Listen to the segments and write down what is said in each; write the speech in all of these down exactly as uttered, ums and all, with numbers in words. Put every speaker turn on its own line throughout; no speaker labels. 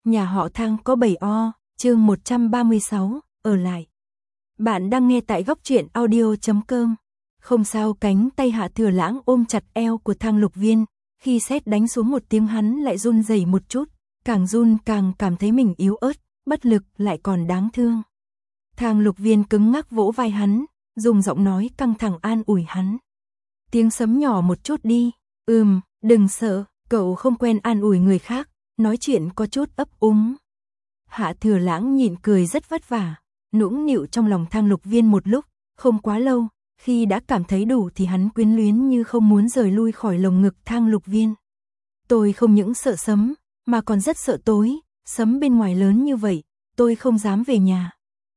Nhà họ Thang có bảy o, chương một trăm ba mươi sáu, ở lại. Bạn đang nghe tại góc truyện audio chấm com. Không sao, cánh tay Hạ Thừa Lãng ôm chặt eo của Thang Lục Viên, khi sét đánh xuống một tiếng hắn lại run rẩy một chút, càng run càng cảm thấy mình yếu ớt, bất lực lại còn đáng thương. Thang Lục Viên cứng ngắc vỗ vai hắn, dùng giọng nói căng thẳng an ủi hắn. Tiếng sấm nhỏ một chút đi, ừm, đừng sợ, cậu không quen an ủi người khác, nói chuyện có chút ấp úng. Hạ Thừa Lãng nhịn cười rất vất vả, nũng nịu trong lòng Thang Lục Viên một lúc, không quá lâu, khi đã cảm thấy đủ thì hắn quyến luyến như không muốn rời lui khỏi lồng ngực Thang Lục Viên. Tôi không những sợ sấm, mà còn rất sợ tối, sấm bên ngoài lớn như vậy, tôi không dám về nhà.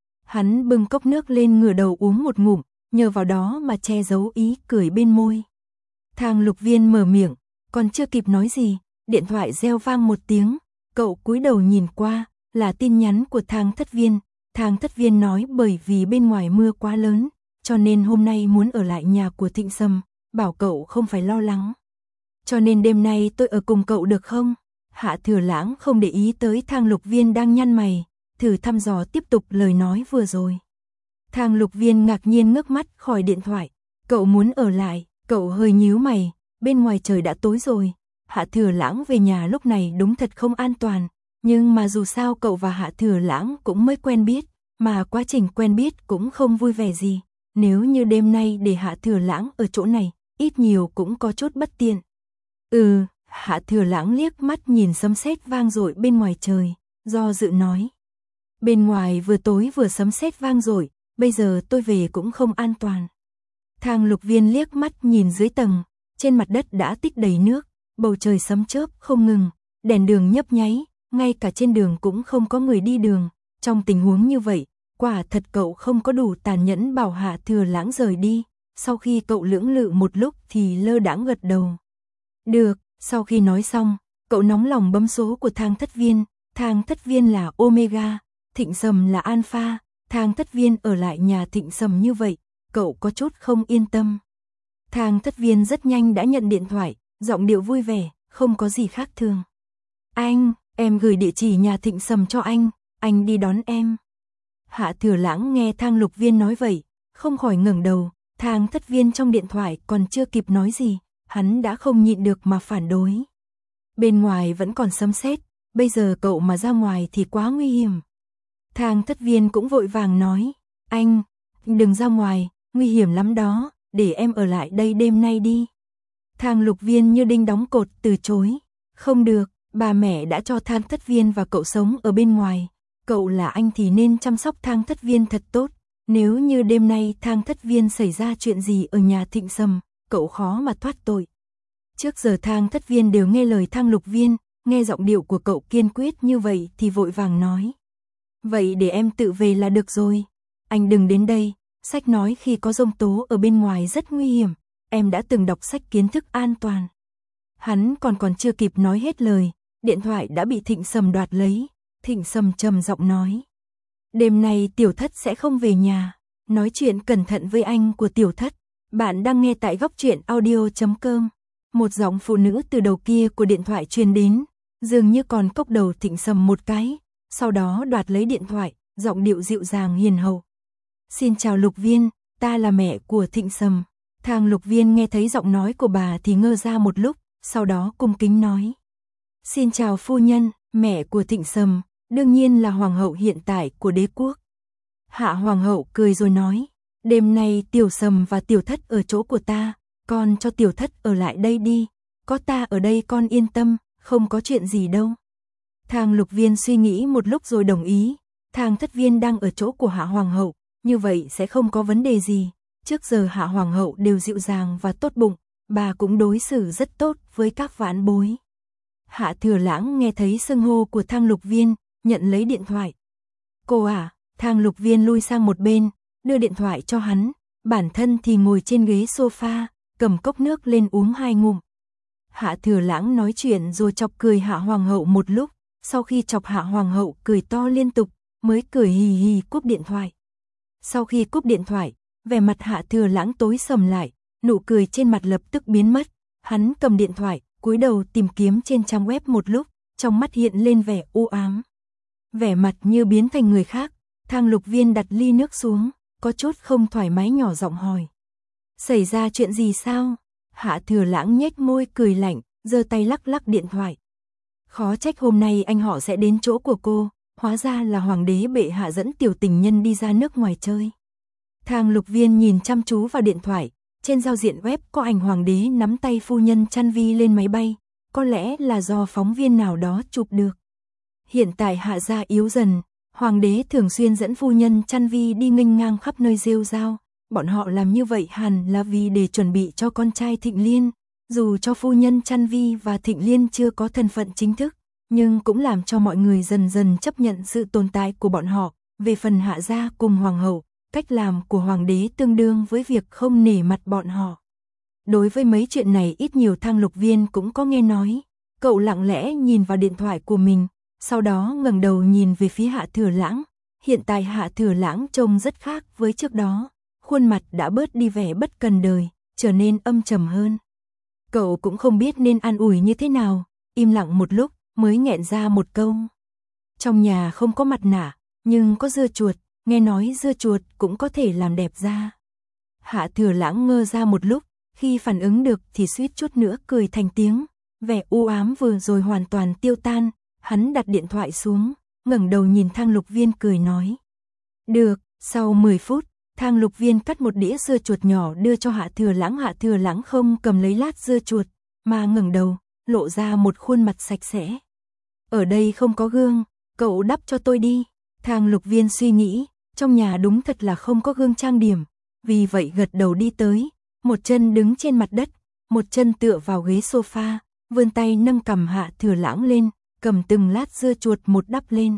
Hắn bưng cốc nước lên ngửa đầu uống một ngụm, nhờ vào đó mà che giấu ý cười bên môi. Thang Lục Viên mở miệng, còn chưa kịp nói gì, điện thoại reo vang một tiếng, cậu cúi đầu nhìn qua, là tin nhắn của Thang Thất Viên. Thang Thất Viên nói bởi vì bên ngoài mưa quá lớn, cho nên hôm nay muốn ở lại nhà của Thịnh Sâm, bảo cậu không phải lo lắng. Cho nên đêm nay tôi ở cùng cậu được không? Hạ Thừa Lãng không để ý tới Thang Lục Viên đang nhăn mày, thử thăm dò tiếp tục lời nói vừa rồi. Thang Lục Viên ngạc nhiên ngước mắt khỏi điện thoại, cậu muốn ở lại, cậu hơi nhíu mày, bên ngoài trời đã tối rồi. Hạ Thừa Lãng về nhà lúc này đúng thật không an toàn, nhưng mà dù sao cậu và Hạ Thừa Lãng cũng mới quen biết, mà quá trình quen biết cũng không vui vẻ gì. Nếu như đêm nay để Hạ Thừa Lãng ở chỗ này, ít nhiều cũng có chút bất tiện. Ừ, Hạ Thừa Lãng liếc mắt nhìn sấm sét vang dội bên ngoài trời, do dự nói. Bên ngoài vừa tối vừa sấm sét vang dội, bây giờ tôi về cũng không an toàn. Thang Lục Viên liếc mắt nhìn dưới tầng, trên mặt đất đã tích đầy nước, bầu trời sấm chớp không ngừng, đèn đường nhấp nháy, ngay cả trên đường cũng không có người đi đường. Trong tình huống như vậy, quả thật cậu không có đủ tàn nhẫn bảo Hạ Thừa Lãng rời đi. Sau khi cậu lưỡng lự một lúc thì lơ đãng gật đầu. Được, sau khi nói xong, cậu nóng lòng bấm số của Thang Thất Viên. Thang Thất Viên là Omega, Thịnh Sầm là Alpha. Thang Thất Viên ở lại nhà Thịnh Sầm như vậy, cậu có chút không yên tâm. Thang Thất Viên rất nhanh đã nhận điện thoại, giọng điệu vui vẻ, không có gì khác thường. Anh, em gửi địa chỉ nhà Thịnh Sầm cho anh, anh đi đón em. Hạ Thừa Lãng nghe Thang Lục Viên nói vậy, không khỏi ngẩng đầu. Thang Thất Viên trong điện thoại còn chưa kịp nói gì, hắn đã không nhịn được mà phản đối. Bên ngoài vẫn còn sấm sét, bây giờ cậu mà ra ngoài thì quá nguy hiểm. Thang Thất Viên cũng vội vàng nói, anh, đừng ra ngoài, nguy hiểm lắm đó, để em ở lại đây đêm nay đi. Thang Lục Viên như đinh đóng cột từ chối, không được, bà mẹ đã cho Thang Thất Viên và cậu sống ở bên ngoài, cậu là anh thì nên chăm sóc Thang Thất Viên thật tốt, nếu như đêm nay Thang Thất Viên xảy ra chuyện gì ở nhà Thịnh Sâm, cậu khó mà thoát tội. Trước giờ Thang Thất Viên đều nghe lời Thang Lục Viên, nghe giọng điệu của cậu kiên quyết như vậy thì vội vàng nói. Vậy để em tự về là được rồi, anh đừng đến đây, sách nói khi có giông tố ở bên ngoài rất nguy hiểm, em đã từng đọc sách kiến thức an toàn. Hắn còn còn chưa kịp nói hết lời, điện thoại đã bị Thịnh Sầm đoạt lấy. Thịnh Sầm trầm giọng nói. Đêm nay Tiểu Thất sẽ không về nhà, nói chuyện cẩn thận với anh của Tiểu Thất. Bạn đang nghe tại góc truyện audio chấm com. Một giọng phụ nữ từ đầu kia của điện thoại truyền đến, dường như còn cốc đầu Thịnh Sầm một cái, sau đó đoạt lấy điện thoại, giọng điệu dịu dàng hiền hậu. Xin chào Lục Viên, ta là mẹ của Thịnh Sầm. Thang Lục Viên nghe thấy giọng nói của bà thì ngơ ra một lúc, sau đó cung kính nói. Xin chào phu nhân, mẹ của Thịnh Sầm, đương nhiên là hoàng hậu hiện tại của đế quốc. Hạ hoàng hậu cười rồi nói, đêm nay Tiểu Sầm và Tiểu Thất ở chỗ của ta, con cho Tiểu Thất ở lại đây đi, có ta ở đây con yên tâm, không có chuyện gì đâu. Thang Lục Viên suy nghĩ một lúc rồi đồng ý, Thang Thất Viên đang ở chỗ của Hạ hoàng hậu, như vậy sẽ không có vấn đề gì. Trước giờ Hạ hoàng hậu đều dịu dàng và tốt bụng, bà cũng đối xử rất tốt với các vãn bối. Hạ Thừa Lãng nghe thấy xưng hô của Thang Lục Viên, nhận lấy điện thoại. Cô à, Thang Lục Viên lui sang một bên, đưa điện thoại cho hắn, bản thân thì ngồi trên ghế sofa, cầm cốc nước lên uống hai ngụm. Hạ Thừa Lãng nói chuyện rồi chọc cười Hạ hoàng hậu một lúc, sau khi chọc Hạ hoàng hậu cười to liên tục, mới cười hì hì cúp điện thoại. Sau khi cúp điện thoại, vẻ mặt Hạ Thừa Lãng tối sầm lại, nụ cười trên mặt lập tức biến mất, hắn cầm điện thoại, cúi đầu tìm kiếm trên trang web một lúc, trong mắt hiện lên vẻ u ám. Vẻ mặt như biến thành người khác, Thang Lục Viên đặt ly nước xuống, có chút không thoải mái nhỏ giọng hỏi. Xảy ra chuyện gì sao? Hạ Thừa Lãng nhếch môi cười lạnh, giơ tay lắc lắc điện thoại. Khó trách hôm nay anh họ sẽ đến chỗ của cô, hóa ra là hoàng đế bệ hạ dẫn tiểu tình nhân đi ra nước ngoài chơi. Thang Lục Viên nhìn chăm chú vào điện thoại, trên giao diện web có ảnh hoàng đế nắm tay phu nhân Chăn Vi lên máy bay, có lẽ là do phóng viên nào đó chụp được. Hiện tại Hạ gia yếu dần, hoàng đế thường xuyên dẫn phu nhân Chăn Vi đi nghênh ngang khắp nơi rêu rao, bọn họ làm như vậy hẳn là vì để chuẩn bị cho con trai Thịnh Liên, dù cho phu nhân Chăn Vi và Thịnh Liên chưa có thân phận chính thức, nhưng cũng làm cho mọi người dần dần chấp nhận sự tồn tại của bọn họ. Về phần Hạ gia cùng hoàng hậu, cách làm của hoàng đế tương đương với việc không nể mặt bọn họ. Đối với mấy chuyện này ít nhiều Thang Lục Viên cũng có nghe nói. Cậu lặng lẽ nhìn vào điện thoại của mình, sau đó ngẩng đầu nhìn về phía Hạ Thừa Lãng. Hiện tại Hạ Thừa Lãng trông rất khác với trước đó, khuôn mặt đã bớt đi vẻ bất cần đời, trở nên âm trầm hơn. Cậu cũng không biết nên an ủi như thế nào, im lặng một lúc mới nghẹn ra một câu. Trong nhà không có mặt nạ, nhưng có dưa chuột, nghe nói dưa chuột cũng có thể làm đẹp da. Hạ Thừa Lãng ngơ ra một lúc, khi phản ứng được thì suýt chút nữa cười thành tiếng, vẻ u ám vừa rồi hoàn toàn tiêu tan, hắn đặt điện thoại xuống, ngẩng đầu nhìn Thang Lục Viên cười nói. Được, sau mười phút, Thang Lục Viên cắt một đĩa dưa chuột nhỏ đưa cho Hạ Thừa Lãng. Hạ Thừa Lãng không cầm lấy lát dưa chuột, mà ngẩng đầu, lộ ra một khuôn mặt sạch sẽ. Ở đây không có gương, cậu đắp cho tôi đi. Thang Lục Viên suy nghĩ, trong nhà đúng thật là không có gương trang điểm, vì vậy gật đầu đi tới, một chân đứng trên mặt đất, một chân tựa vào ghế sofa, vươn tay nâng cằm Hạ Thừa Lãng lên, cầm từng lát dưa chuột một đắp lên.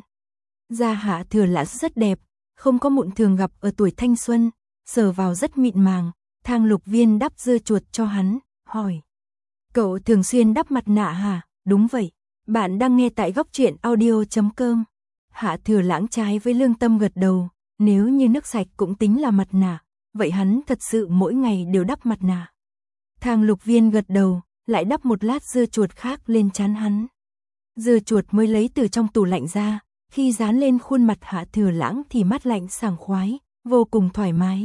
Da Hạ Thừa Lãng rất đẹp, không có mụn thường gặp ở tuổi thanh xuân, sờ vào rất mịn màng. Thang Lục Viên đắp dưa chuột cho hắn, hỏi. Cậu thường xuyên đắp mặt nạ hả? Đúng vậy. Bạn đang nghe tại góc truyện audio chấm com. Hạ Thừa Lãng trái với lương tâm gật đầu, nếu như nước sạch cũng tính là mặt nạ, vậy hắn thật sự mỗi ngày đều đắp mặt nạ. Thang Lục Viên gật đầu, lại đắp một lát dưa chuột khác lên trán hắn. Dưa chuột mới lấy từ trong tủ lạnh ra, khi dán lên khuôn mặt Hạ Thừa Lãng thì mát lạnh sảng khoái, vô cùng thoải mái.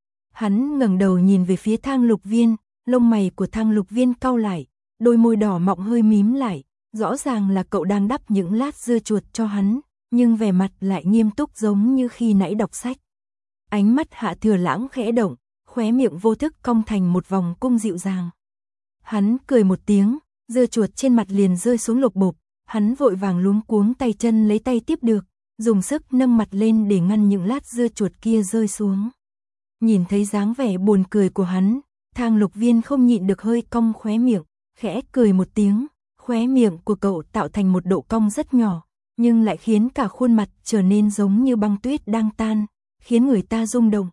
Hắn ngẩng đầu nhìn về phía Thang Lục Viên, lông mày của Thang Lục Viên cau lại, đôi môi đỏ mọng hơi mím lại, rõ ràng là cậu đang đắp những lát dưa chuột cho hắn, nhưng vẻ mặt lại nghiêm túc giống như khi nãy đọc sách. Ánh mắt Hạ Thừa Lãng khẽ động, khóe miệng vô thức cong thành một vòng cung dịu dàng. Hắn cười một tiếng, dưa chuột trên mặt liền rơi xuống lộp bộp, hắn vội vàng luống cuống tay chân lấy tay tiếp được, dùng sức nâng mặt lên để ngăn những lát dưa chuột kia rơi xuống. Nhìn thấy dáng vẻ buồn cười của hắn, Thang Lục Viên không nhịn được hơi cong khóe miệng, khẽ cười một tiếng, khóe miệng của cậu tạo thành một độ cong rất nhỏ, nhưng lại khiến cả khuôn mặt trở nên giống như băng tuyết đang tan, khiến người ta rung động.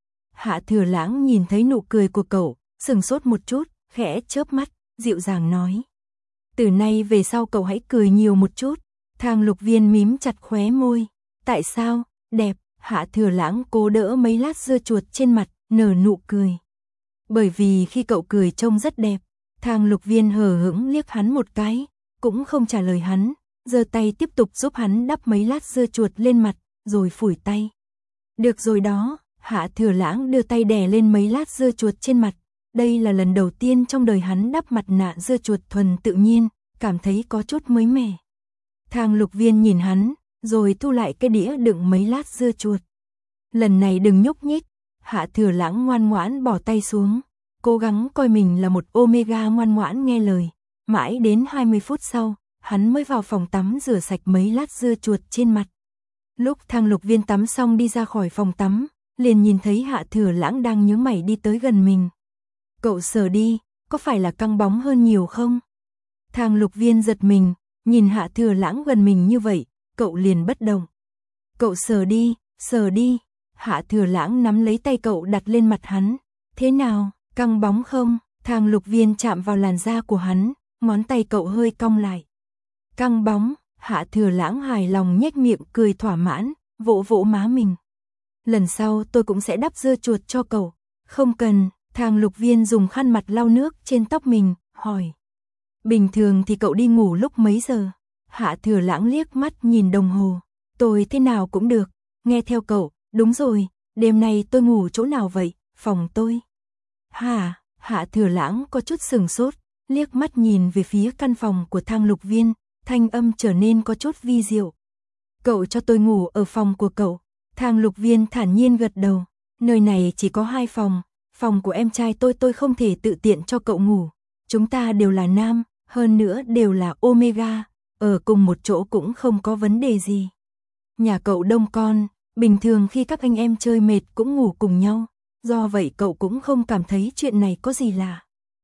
Hạ Thừa Lãng nhìn thấy nụ cười của cậu, sừng sốt một chút, khẽ chớp mắt, dịu dàng nói. Từ nay về sau cậu hãy cười nhiều một chút. Thang Lục Viên mím chặt khóe môi. Tại sao? Đẹp. Hạ Thừa Lãng cố đỡ mấy lát dưa chuột trên mặt, nở nụ cười. Bởi vì khi cậu cười trông rất đẹp. Thang Lục Viên hờ hững liếc hắn một cái, cũng không trả lời hắn, giơ tay tiếp tục giúp hắn đắp mấy lát dưa chuột lên mặt, rồi phủi tay. Được rồi đó. Hạ Thừa Lãng đưa tay đè lên mấy lát dưa chuột trên mặt. Đây là lần đầu tiên trong đời hắn đắp mặt nạ dưa chuột thuần tự nhiên, cảm thấy có chút mới mẻ. Thang Lục Viên nhìn hắn, rồi thu lại cái đĩa đựng mấy lát dưa chuột. Lần này đừng nhúc nhích. Hạ Thừa Lãng ngoan ngoãn bỏ tay xuống, cố gắng coi mình là một Omega ngoan ngoãn nghe lời. Mãi đến hai mươi phút sau, hắn mới vào phòng tắm rửa sạch mấy lát dưa chuột trên mặt. Lúc Thang Lục Viên tắm xong đi ra khỏi phòng tắm, liền nhìn thấy Hạ Thừa Lãng đang nhướng mày đi tới gần mình. Cậu sờ đi, có phải là căng bóng hơn nhiều không? Thang Lục Viên giật mình, nhìn Hạ Thừa Lãng gần mình như vậy, cậu liền bất động. Cậu sờ đi, sờ đi. Hạ Thừa Lãng nắm lấy tay cậu đặt lên mặt hắn. Thế nào, căng bóng không? Thang Lục Viên chạm vào làn da của hắn, ngón tay cậu hơi cong lại. Căng bóng. Hạ Thừa Lãng hài lòng nhếch miệng cười thỏa mãn, vỗ vỗ má mình. Lần sau tôi cũng sẽ đắp dưa chuột cho cậu. Không cần. Thang Lục Viên dùng khăn mặt lau nước trên tóc mình, hỏi. Bình thường thì cậu đi ngủ lúc mấy giờ? Hạ Thừa Lãng liếc mắt nhìn đồng hồ. Tôi thế nào cũng được, nghe theo cậu, đúng rồi, đêm nay tôi ngủ chỗ nào vậy, phòng tôi. Hả, Hạ Thừa Lãng có chút sừng sốt, liếc mắt nhìn về phía căn phòng của Thang Lục Viên, thanh âm trở nên có chút vi diệu. Cậu cho tôi ngủ ở phòng của cậu. Thang Lục Viên thản nhiên gật đầu, nơi này chỉ có hai phòng, phòng của em trai tôi tôi không thể tự tiện cho cậu ngủ. Chúng ta đều là nam, hơn nữa đều là Omega, ở cùng một chỗ cũng không có vấn đề gì. Nhà cậu đông con, bình thường khi các anh em chơi mệt cũng ngủ cùng nhau, do vậy cậu cũng không cảm thấy chuyện này có gì lạ.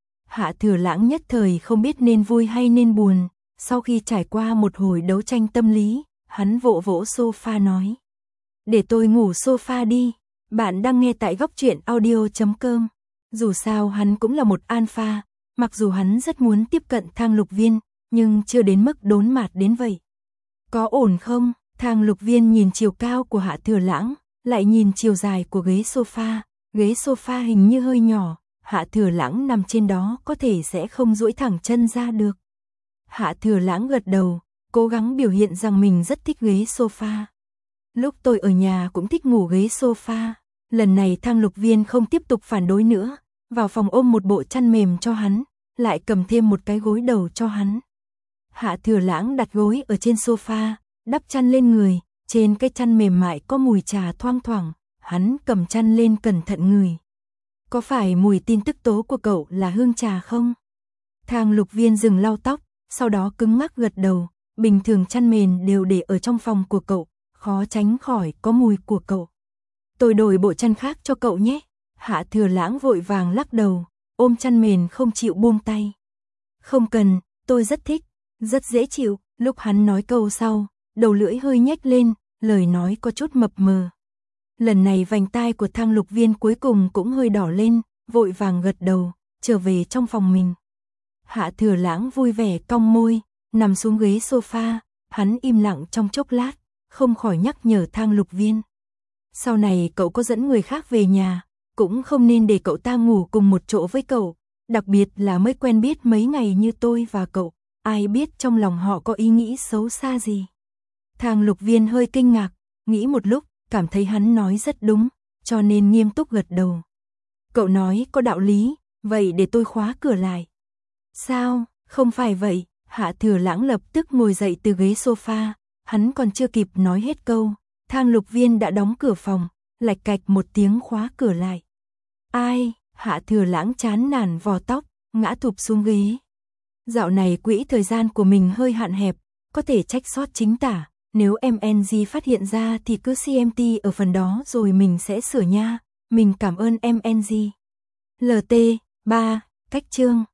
Hạ Thừa Lãng nhất thời không biết nên vui hay nên buồn, sau khi trải qua một hồi đấu tranh tâm lý, hắn vỗ vỗ sofa nói. Để tôi ngủ sofa đi, bạn đang nghe tại góc truyện audio chấm com. Dù sao hắn cũng là một alpha, mặc dù hắn rất muốn tiếp cận Thang Lục Viên, nhưng chưa đến mức đốn mạt đến vậy. Có ổn không? Thang Lục Viên nhìn chiều cao của Hạ Thừa Lãng, lại nhìn chiều dài của ghế sofa, ghế sofa hình như hơi nhỏ, Hạ Thừa Lãng nằm trên đó có thể sẽ không duỗi thẳng chân ra được. Hạ Thừa Lãng gật đầu, cố gắng biểu hiện rằng mình rất thích ghế sofa. Lúc tôi ở nhà cũng thích ngủ ghế sofa. Lần này Thang Lục Viên không tiếp tục phản đối nữa, vào phòng ôm một bộ chăn mềm cho hắn, lại cầm thêm một cái gối đầu cho hắn. Hạ Thừa Lãng đặt gối ở trên sofa, đắp chăn lên người, trên cái chăn mềm mại có mùi trà thoang thoảng, hắn cầm chăn lên cẩn thận ngửi. Có phải mùi tin tức tố của cậu là hương trà không? Thang Lục Viên dừng lau tóc, sau đó cứng ngắc gật đầu, bình thường chăn mền đều để ở trong phòng của cậu, khó tránh khỏi có mùi của cậu. Tôi đổi bộ chăn khác cho cậu nhé. Hạ Thừa Lãng vội vàng lắc đầu, ôm chăn mền không chịu buông tay. Không cần, tôi rất thích, rất dễ chịu. Lúc hắn nói câu sau, đầu lưỡi hơi nhếch lên, lời nói có chút mập mờ. Lần này vành tai của Thang Lục Viên cuối cùng cũng hơi đỏ lên, vội vàng gật đầu, trở về trong phòng mình. Hạ Thừa Lãng vui vẻ cong môi, nằm xuống ghế sofa, hắn im lặng trong chốc lát, không khỏi nhắc nhở Thang Lục Viên. Sau này cậu có dẫn người khác về nhà, cũng không nên để cậu ta ngủ cùng một chỗ với cậu, đặc biệt là mới quen biết mấy ngày như tôi và cậu, ai biết trong lòng họ có ý nghĩ xấu xa gì. Thang Lục Viên hơi kinh ngạc, nghĩ một lúc, cảm thấy hắn nói rất đúng, cho nên nghiêm túc gật đầu. Cậu nói có đạo lý, vậy để tôi khóa cửa lại. Sao, không phải vậy, Hạ Thừa Lãng lập tức ngồi dậy từ ghế sofa, hắn còn chưa kịp nói hết câu, Thang Lục Viên đã đóng cửa phòng, lạch cạch một tiếng khóa cửa lại. Ai, Hạ Thừa Lãng chán nản vò tóc, ngã thụp xuống ghế. Dạo này quỹ thời gian của mình hơi hạn hẹp, có thể trách sót chính tả, nếu em en giê phát hiện ra thì cứ xê em tê ở phần đó rồi mình sẽ sửa nha, mình cảm ơn em en giê. lờ tê ba, cách chương